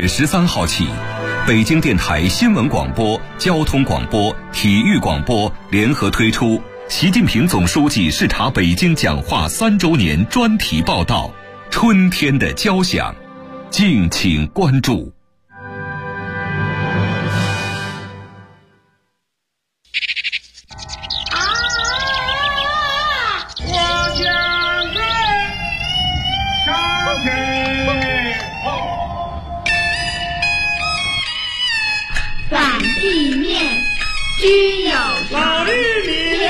月13号起，北京电台新闻广播、交通广播、体育广播联合推出习近平总书记视察北京讲话3周年专题报道《春天的交响》，敬请关注。 居有老绿米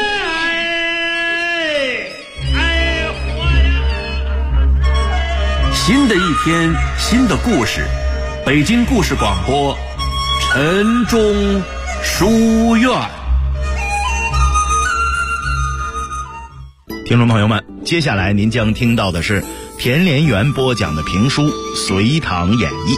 新的一天，新的故事，北京故事广播，晨钟书院。听众朋友们，接下来您将听到的是田连元播讲的评书《隋唐演义》。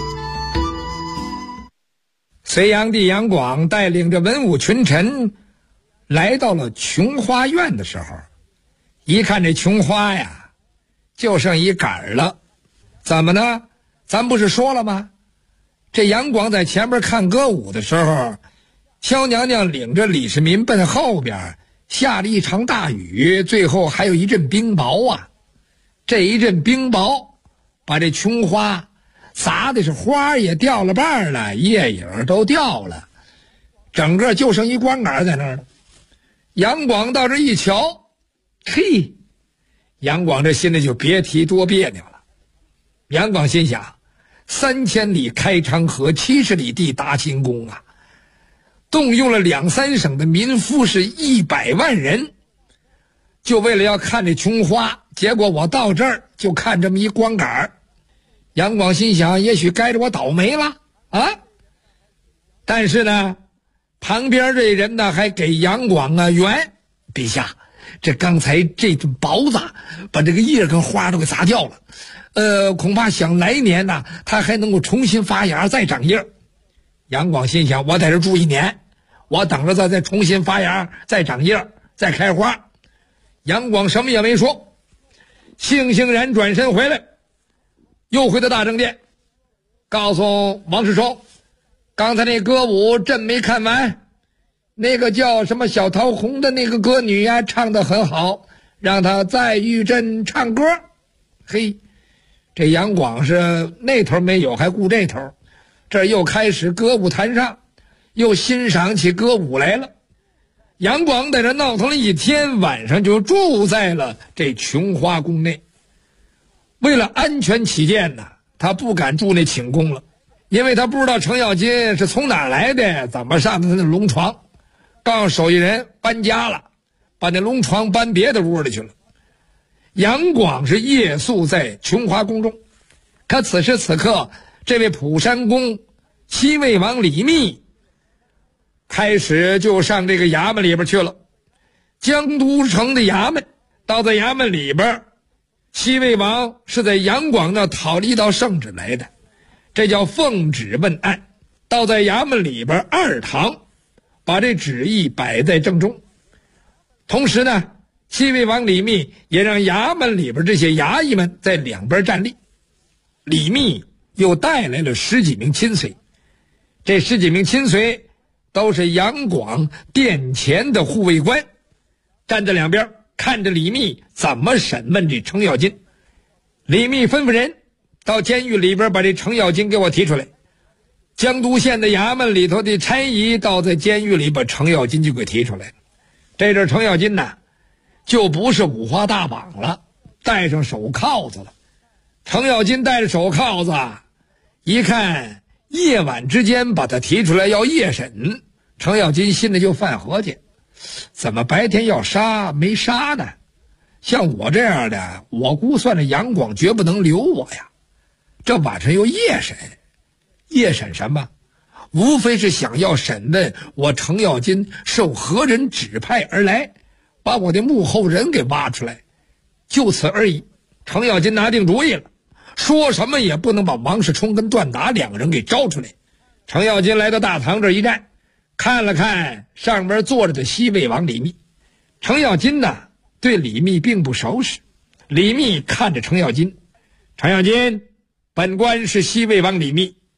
隋炀帝杨广带领着文武群臣来到了琼花院的时候，一看这琼花呀，就剩一杆了。怎么呢？咱不是说了吗？这杨广在前边看歌舞的时候，萧娘娘领着李世民奔后边，下了一场大雨，最后还有一阵冰雹啊。这一阵冰雹把这琼花砸的是花也掉了瓣了，叶影都掉了，整个就剩一光杆在那儿了。杨广到这一瞧，嘿，杨广这心里就别提多别扭了。杨广心想，3000里开长河，70里地达秦宫啊，动用了2、3省的民夫是100万人，就为了要看这琼花，结果我到这儿就看这么一光杆。杨广心想，也许该着我倒霉了啊！但是呢，旁边这人呢还给杨广啊圆，陛下，这刚才这阵雹子把这个叶跟花都给砸掉了，恐怕想来年呢，它还能够重新发芽再长叶。杨广心想，我在这住1年，我等着它再重新发芽再长叶再开花。杨广什么也没说，悻悻然转身回来，又回到大正殿，告诉王世充，刚才那歌舞朕没看完，那个叫什么小桃红的那个歌女呀，唱得很好，让她再与朕唱歌。嘿，这杨广是那头没有还顾这头，这又开始歌舞坛上又欣赏起歌舞来了。杨广在这闹腾了一天，晚上就住在了这琼花宫内。为了安全起见呢，他不敢住那寝宫了，因为他不知道程咬金是从哪儿来的，怎么上的他那龙床，告诉手艺人搬家了，把那龙床搬别的屋里去了。杨广是夜宿在琼花宫中，可此时此刻，这位蒲山公西魏王李密开始就上这个衙门里边去了。江都城的衙门，到在衙门里边，西魏王是在杨广那讨了一道圣旨来的，这叫奉旨问案。到在衙门里边2堂，把这旨意摆在正中。同时呢，西魏王李密也让衙门里边这些衙役们在两边站立。李密又带来了10几名亲随，这10几名亲随都是杨广殿前的护卫官，站在两边看着李密怎么审问这程咬金。李密吩咐人到监狱里边把这程咬金给我提出来。江都县的衙门里头的差役到在监狱里把程咬金就给提出来了。这阵程咬金呢，就不是五花大绑了，戴上手铐子了。程咬金戴着手铐子，一看夜晚之间把他提出来要夜审，程咬金心里就犯合计，怎么白天要杀没杀呢？像我这样的，我估算着杨广绝不能留我呀，这晚上又夜审，夜审什么？无非是想要审问我程咬金受何人指派而来，把我的幕后人给挖出来，就此而已。程咬金拿定主意了，说什么也不能把王世充跟段达2个人给招出来。程咬金来到大堂这一站，看了看上面坐着的西魏王李密。程咬金呢，对李密并不熟识。李密看着程咬金，程咬金，本官是西魏王李密，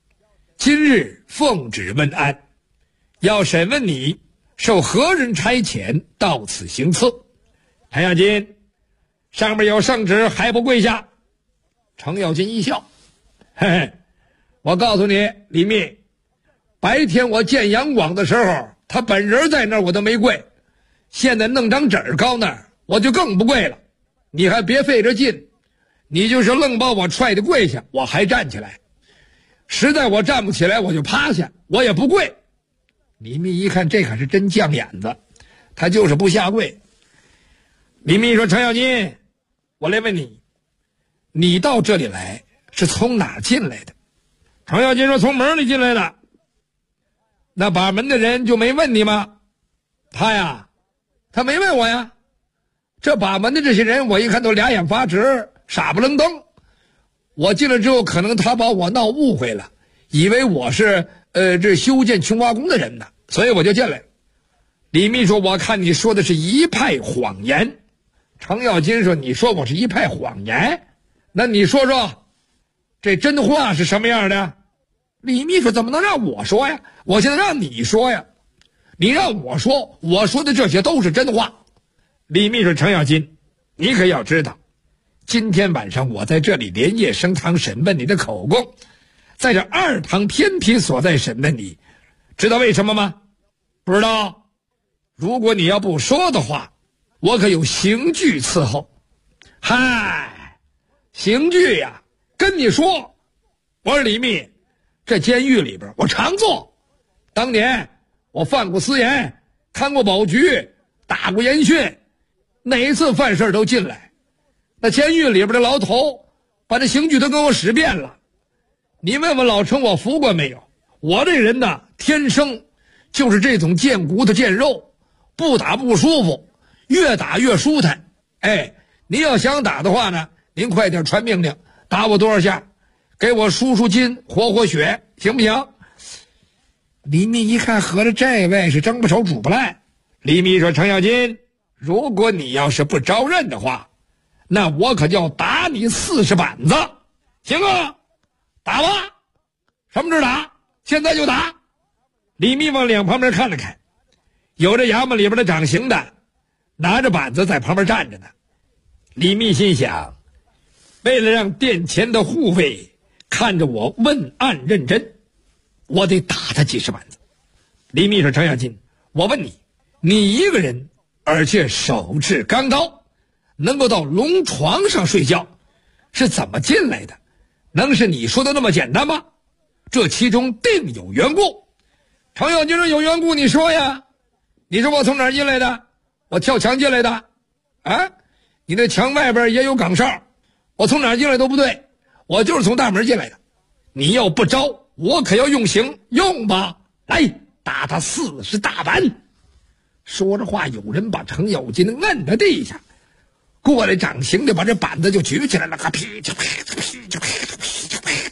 今日奉旨问安，要审问你受何人差遣到此行刺。程咬金，上面有圣旨，还不跪下？程咬金一笑，嘿嘿，我告诉你，李密，白天我见杨广的时候，他本人在那儿我都没跪，现在弄张纸高那儿，我就更不跪了。你还别费这劲，你就是愣把我踹得跪下，我还站起来。实在我站不起来，我就趴下，我也不跪。李密一看，这可是真犟眼子，他就是不下跪。李密说：“程咬金，我来问你，你到这里来是从哪儿进来的？”程咬金说：“从门里进来的。”那把门的人就没问你吗？他没问我呀。这把门的这些人，我一看都俩眼发直，傻不愣登。我进来之后，可能他把我闹误会了，以为我是这修建琼华宫的人呢，所以我就进来了。李密说：“我看你说的是一派谎言。”程咬金说：“你说我是一派谎言？那你说说，这真话是什么样的？”李密说：“怎么能让我说呀？我现在让你说呀。你让我说，我说的这些都是真话。”李密说：“程咬金，你可要知道，今天晚上我在这里连夜升堂审问你的口供，在这二堂偏僻所在审问你，知道为什么吗？不知道。如果你要不说的话，我可有刑具伺候。”嗨，刑具呀，跟你说，我说李密，这监狱里边我常坐，当年我犯过私盐，看过保局，打过严训，哪一次犯事都进来。那监狱里边的牢头把这刑具都跟我使遍了。你问问老程我服过没有？我这人呢，天生就是这种见骨头见肉，不打不舒服，越打越舒坦。您要想打的话呢，您快点传命令，打我多少下，给我输输筋活活血，行不行？李密一看，合着这位是蒸不熟煮不烂。李密说：“程咬金，如果你要是不招认的话，那我可就要打你40板子，行啊？打吧，什么时候打？现在就打。”李密往两旁边看了看，有这衙门里边的掌刑的拿着板子在旁边站着呢。李密心想，为了让殿前的护卫看着我问案认真，我得打他几十板子。李密说：“程咬金，我问你，你一个人，而且手持钢刀，能够到龙床上睡觉，是怎么进来的？能是你说的那么简单吗？这其中定有缘故。”程咬金说：“有缘故你说呀，你说我从哪儿进来的？我跳墙进来的啊？你那墙外边也有岗哨，我从哪儿进来都不对，我就是从大门进来的。你要不招，我可要用刑，用吧，来打他40大板。”说着话，有人把程咬金摁在地下，过来掌刑的把这板子就举起来了，噼就噼就噼就噼就噼就噼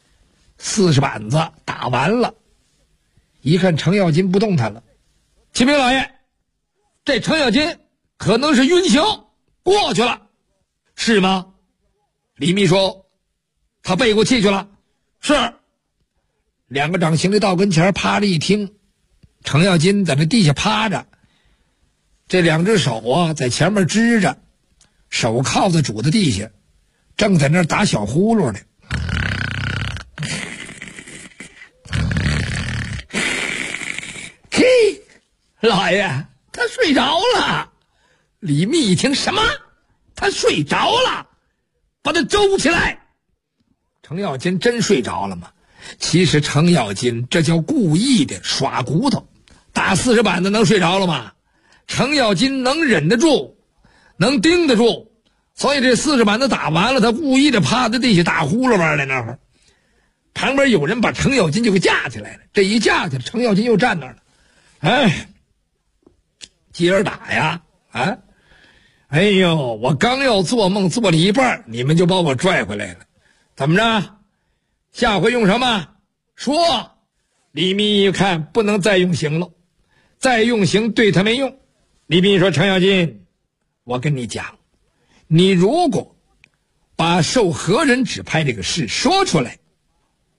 ，40板子打完了。一看程咬金不动弹了，启禀老爷，这程咬金可能是晕刑过去了。是吗？李密说：“他背过气去了。”是。两个掌刑的到跟前趴着一听，程咬金在那地下趴着，这两只手啊在前面支着，手铐子拄在地下，正在那儿打小呼噜呢。嘿，老爷，他睡着了。李密一听，什么？他睡着了？把他揪起来。程咬金真睡着了吗？其实程咬金这叫故意的耍骨头，打40板子能睡着了吗？程咬金能忍得住，能盯得住，所以这40板子打完了，他故意的趴在地下打呼噜玩在那儿。旁边有人把程咬金就给架起来了，这一架起来，程咬金又站那儿了。接着打呀啊！哎呦，我刚要做梦做了一半，你们就把我拽回来了，怎么着？下回用什么？说。李密一看不能再用刑了，再用刑对他没用。李密说：“程咬金，我跟你讲，你如果把受何人指派这个事说出来，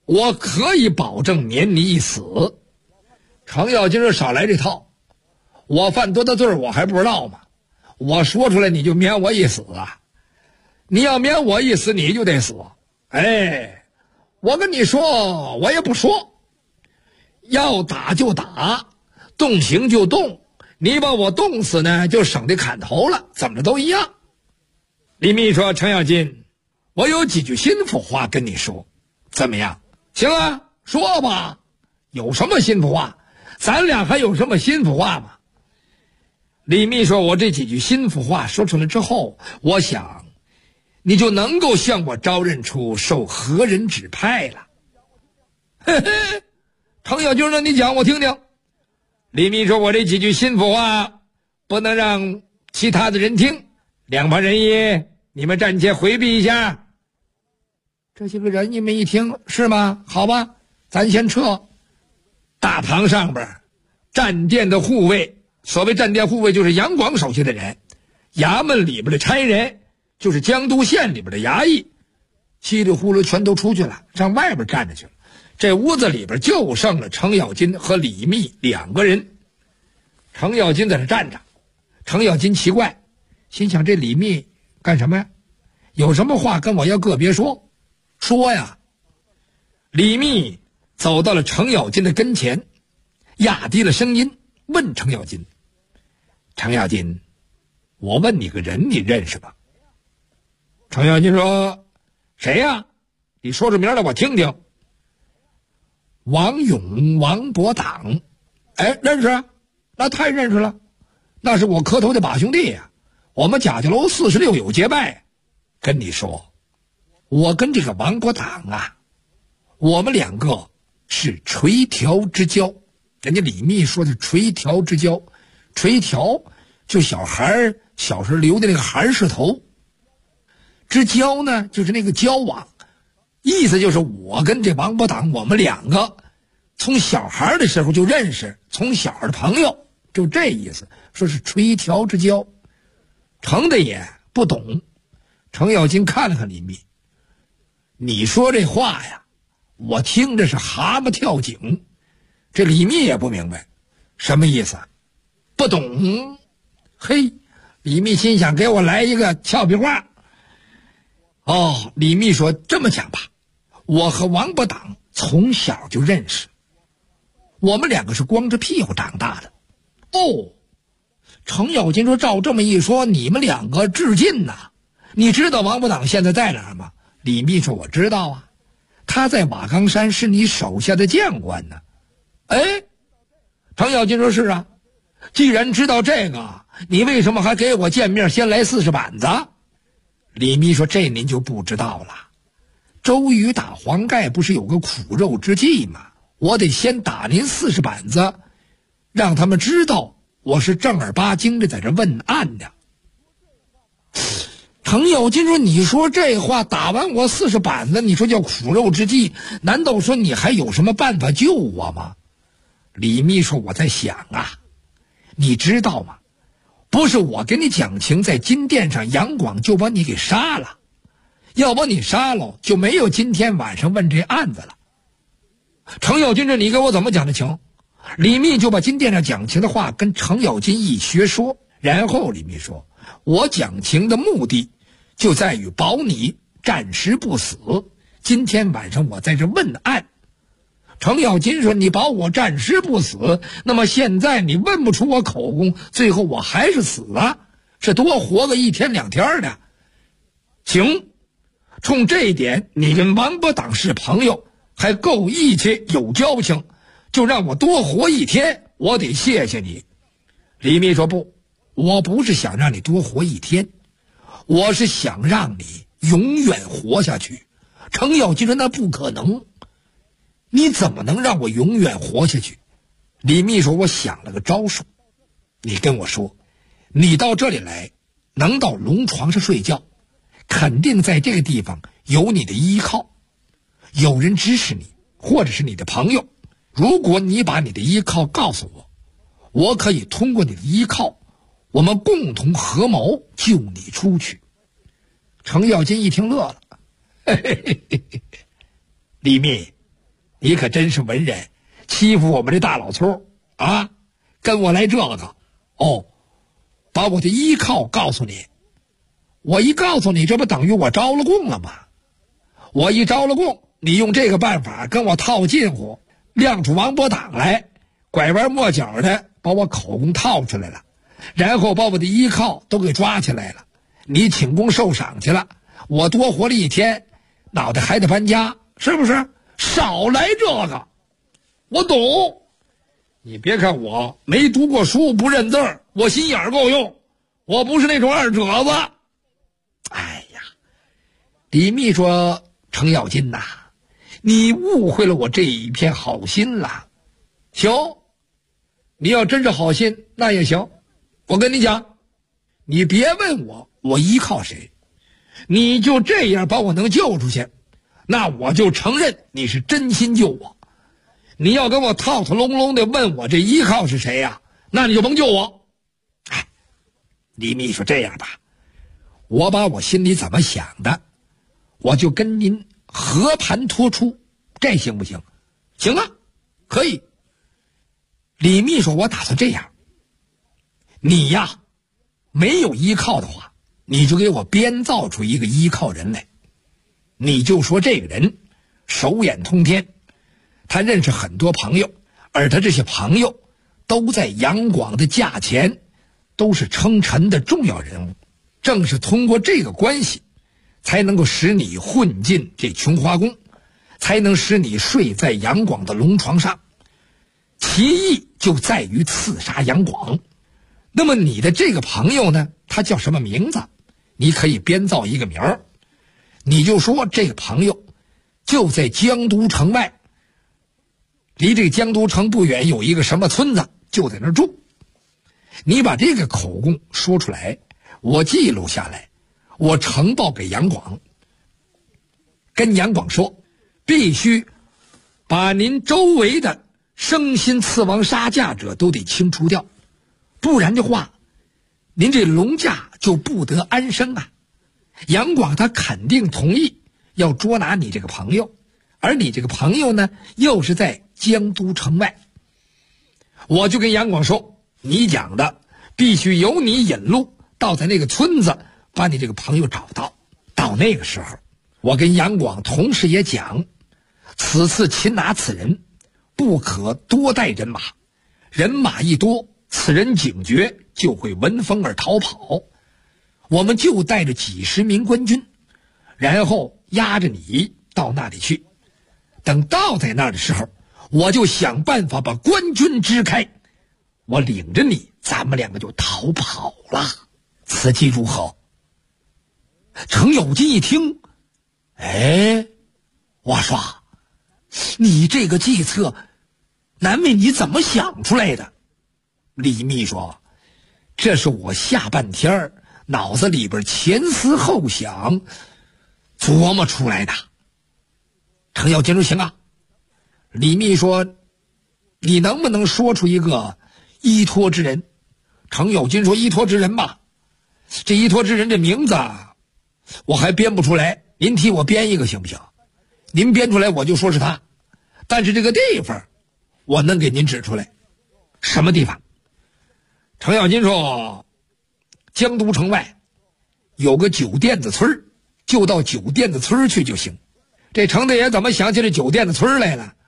我可以保证免你一死。程咬金说少来这套，我犯多大罪我还不知道吗？我说出来你就免我一死啊！你要免我一死你就得死。哎，我跟你说我也不说，要打就打，动刑就动，你把我冻死呢就省得砍头了，怎么着都一样。李密说程咬金，我有几句心腹话跟你说，怎么样？行啊，说吧，有什么心腹话？咱俩还有什么心腹话吗？李密说我这几句心腹话说出来之后，我想你就能够向我招认出受何人指派了。嘿嘿，程咬金说你讲我听听。李密说我这几句心腹话不能让其他的人听，两旁人一，你们暂且回避一下。这些个人你们一听是吗？好吧，咱先撤。大堂上边站殿的护卫，所谓站殿护卫就是杨广手下的人，衙门里边的差人就是江都县里边的衙役，稀里呼噜全都出去了，上外边站着去了。这屋子里边就剩了程咬金和李密两个人。程咬金在这站着，程咬金奇怪，心想这李密干什么呀？有什么话跟我要个别说？说呀！李密走到了程咬金的跟前，压低了声音问程咬金：程咬金，我问你个人，你认识吗？程咬金说：谁呀？你说出名来我听听。王勇，王伯党。哎，认识？那太认识了，那是我磕头的把兄弟呀，我们贾家楼46有结拜。跟你说，我跟这个王伯党啊，我们两个是垂髫之交。人家李密说的垂髫之交，垂髫就小孩小时候留的那个孩石头，之交呢就是那个交往，意思就是我跟这王伯党我们两个从小孩的时候就认识，从小的朋友，就这意思，说是垂髫之交。程的也不懂。程咬金看了看李密，你说这话呀，我听着是蛤蟆跳井。这李密也不明白什么意思，不懂。嘿，李密心想给我来一个俏皮话。哦，李密说这么讲吧，我和王伯党从小就认识，我们两个是光着屁股长大的。哦，程咬金说照这么一说，你们两个致敬呐。你知道王伯党现在在哪儿吗？李密说我知道啊，他在瓦岗山是你手下的将官呢。哎，程咬金说是啊，既然知道这个，你为什么还给我见面先来40板子？李密说这您就不知道了，周瑜打黄盖不是有个苦肉之计吗？我得先打您40板子，让他们知道我是正儿八经的在这问案的。程咬金说你说这话，打完我40板子，你说叫苦肉之计，难道说你还有什么办法救我吗？李密说我在想啊，你知道吗？不是我给你讲情，在金殿上杨广就把你给杀了，要把你杀了就没有今天晚上问这案子了。程咬金这你给我怎么讲的情？李密就把金殿上讲情的话跟程咬金一学说，然后李密说我讲情的目的就在于保你暂时不死，今天晚上我在这问案。程咬金说你保我暂时不死，那么现在你问不出我口供，最后我还是死了，是多活个1天2天的。行，冲这一点你跟王伯党是朋友，还够义气有交情，就让我多活1天，我得谢谢你。李密说不，我不是想让你多活1天，我是想让你永远活下去。程咬金说那不可能，你怎么能让我永远活下去？李密说我想了个招数，你跟我说，你到这里来能到龙床上睡觉，肯定在这个地方有你的依靠，有人支持你，或者是你的朋友。如果你把你的依靠告诉我，我可以通过你的依靠，我们共同合谋救你出去。程咬金一听乐了，嘿嘿嘿嘿，李密， 你可真是文人，欺负我们这大老粗啊！跟我来这个，哦，把我的依靠告诉你。我一告诉你，这不等于我招了供了吗？我一招了供，你用这个办法跟我套近乎，亮出王八党来，拐弯抹角的把我口供套出来了，然后把我的依靠都给抓起来了。你请功受赏去了，我多活了一天，脑袋还得搬家，是不是？少来这个，我懂。你别看我没读过书，不认字儿，我心眼儿够用，我不是那种二褶子。哎呀，李密说：“程咬金呐，你误会了我这一片好心了。行，你要真是好心，那也行。我跟你讲，你别问我依靠谁，你就这样把我能救出去，那我就承认你是真心救我。你要跟我套套拢拢的问我这依靠是谁呀，那你就甭救我。哎，李密说这样吧，我把我心里怎么想的，我就跟您和盘托出，这行不行？行啊，可以。李密说，我打算这样，你呀没有依靠的话，你就给我编造出一个依靠人来。你就说这个人手眼通天，他认识很多朋友，而他这些朋友都在杨广的驾前，都是称臣的重要人物。正是通过这个关系，才能够使你混进这琼华宫，才能使你睡在杨广的龙床上。其意就在于刺杀杨广。那么你的这个朋友呢，他叫什么名字？你可以编造一个名儿，你就说这个朋友就在江都城外，离这个江都城不远有一个什么村子，就在那儿住。你把这个口供说出来，我记录下来，我呈报给杨广，跟杨广说，必须把您周围的生心刺王杀驾者都得清除掉，不然的话，您这龙驾就不得安生啊。杨广他肯定同意要捉拿你这个朋友，而你这个朋友呢，又是在江都城外。我就跟杨广说，你讲的必须由你引路到在那个村子，把你这个朋友找到。到那个时候，我跟杨广同时也讲，此次擒拿此人不可多带人马，人马一多，此人警觉就会闻风而逃跑。我们就带着几十名官军，然后押着你到那里去。等到在那儿的时候，我就想办法把官军支开，我领着你，咱们两个就逃跑了。此计如何？程咬金一听，哎，我说你这个计策难为你怎么想出来的？李密说，这是我下半天脑子里边前思后想琢磨出来的。程咬金说行啊。李密说，你能不能说出一个依托之人？程咬金说，依托之人吧，这依托之人这名字我还编不出来，您替我编一个行不行？您编出来我就说是他，但是这个地方我能给您指出来。什么地方？程咬金说，江都城外有个酒店子村，就到酒店子村去就行。这程大爷怎么想起这酒店子村来了？